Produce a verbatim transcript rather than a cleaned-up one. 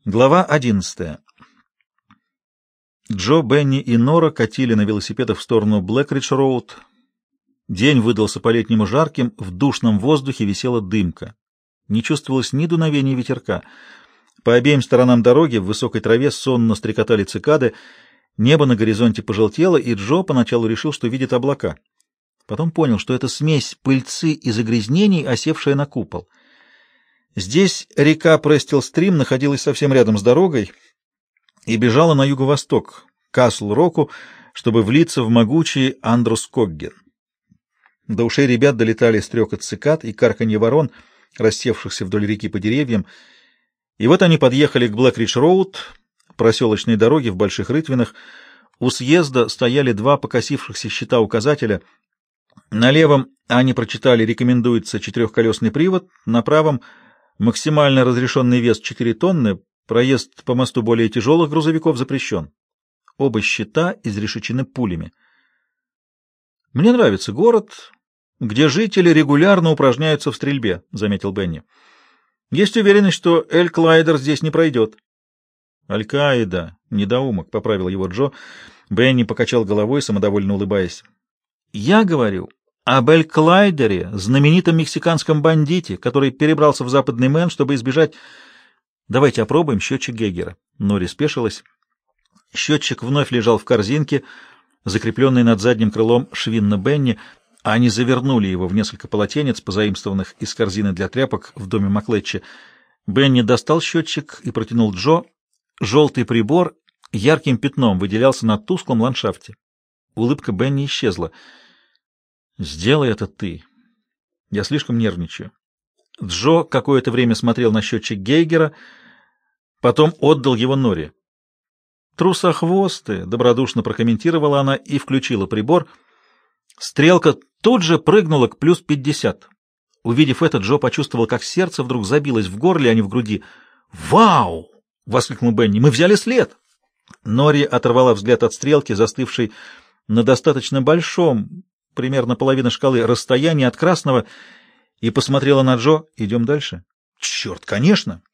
Глава одиннадцатая. Джо, Бенни и Нора катили на велосипедах в сторону Блэкридж-роуд. День выдался по-летнему жарким, в душном воздухе висела дымка. Не чувствовалось ни дуновения ветерка. По обеим сторонам дороги в высокой траве сонно стрекотали цикады, небо на горизонте пожелтело, и Джо поначалу решил, что видит облака. Потом понял, что это смесь пыльцы и загрязнений, осевшая на купол. Здесь река Престил-Стрим находилась совсем рядом с дорогой и бежала на юго-восток, к Касл-Року, чтобы влиться в могучий Андрускогген. До ушей ребят долетали стрекот цикад и карканье ворон, рассевшихся вдоль реки по деревьям. И вот они подъехали к Блэкридж-роуд, проселочной дороге в Больших Рытвинах. У съезда стояли два покосившихся щита указателя. На левом они прочитали «Рекомендуется четырехколесный привод», на правом — максимально разрешенный вес четыре тонны, проезд по мосту более тяжелых грузовиков запрещен. Оба щита изрешечены пулями. «Мне нравится город, где жители регулярно упражняются в стрельбе», — заметил Бенни. «Есть уверенность, что Эль-Клайдер здесь не пройдет». «Аль-Каида, недоумок», — поправил его Джо. Бенни покачал головой, самодовольно улыбаясь. «Я говорю об Эль-Клайдере, знаменитом мексиканском бандите, который перебрался в Западный Мэн, чтобы избежать... Давайте опробуем счетчик Гейгера». Нори спешилась. Счетчик вновь лежал в корзинке, закрепленной над задним крылом швинна Бенни. Они завернули его в несколько полотенец, позаимствованных из корзины для тряпок в доме Маклетчи. Бенни достал счетчик и протянул Джо. Желтый прибор ярким пятном выделялся на тусклом ландшафте. Улыбка Бенни исчезла. «Сделай это ты. Я слишком нервничаю». Джо какое-то время смотрел на счетчик Гейгера, потом отдал его Нори. «Трусохвосты», — добродушно прокомментировала она и включила прибор. Стрелка тут же прыгнула к плюс пятьдесят. Увидев это, Джо почувствовал, как сердце вдруг забилось в горле, а не в груди. «Вау!» — воскликнул Бенни. «Мы взяли след!» Нори оторвала взгляд от стрелки, застывшей на достаточно большом, примерно половина шкалы, расстоянии от красного, и посмотрела на Джо. «Идем дальше?» «Черт, конечно!»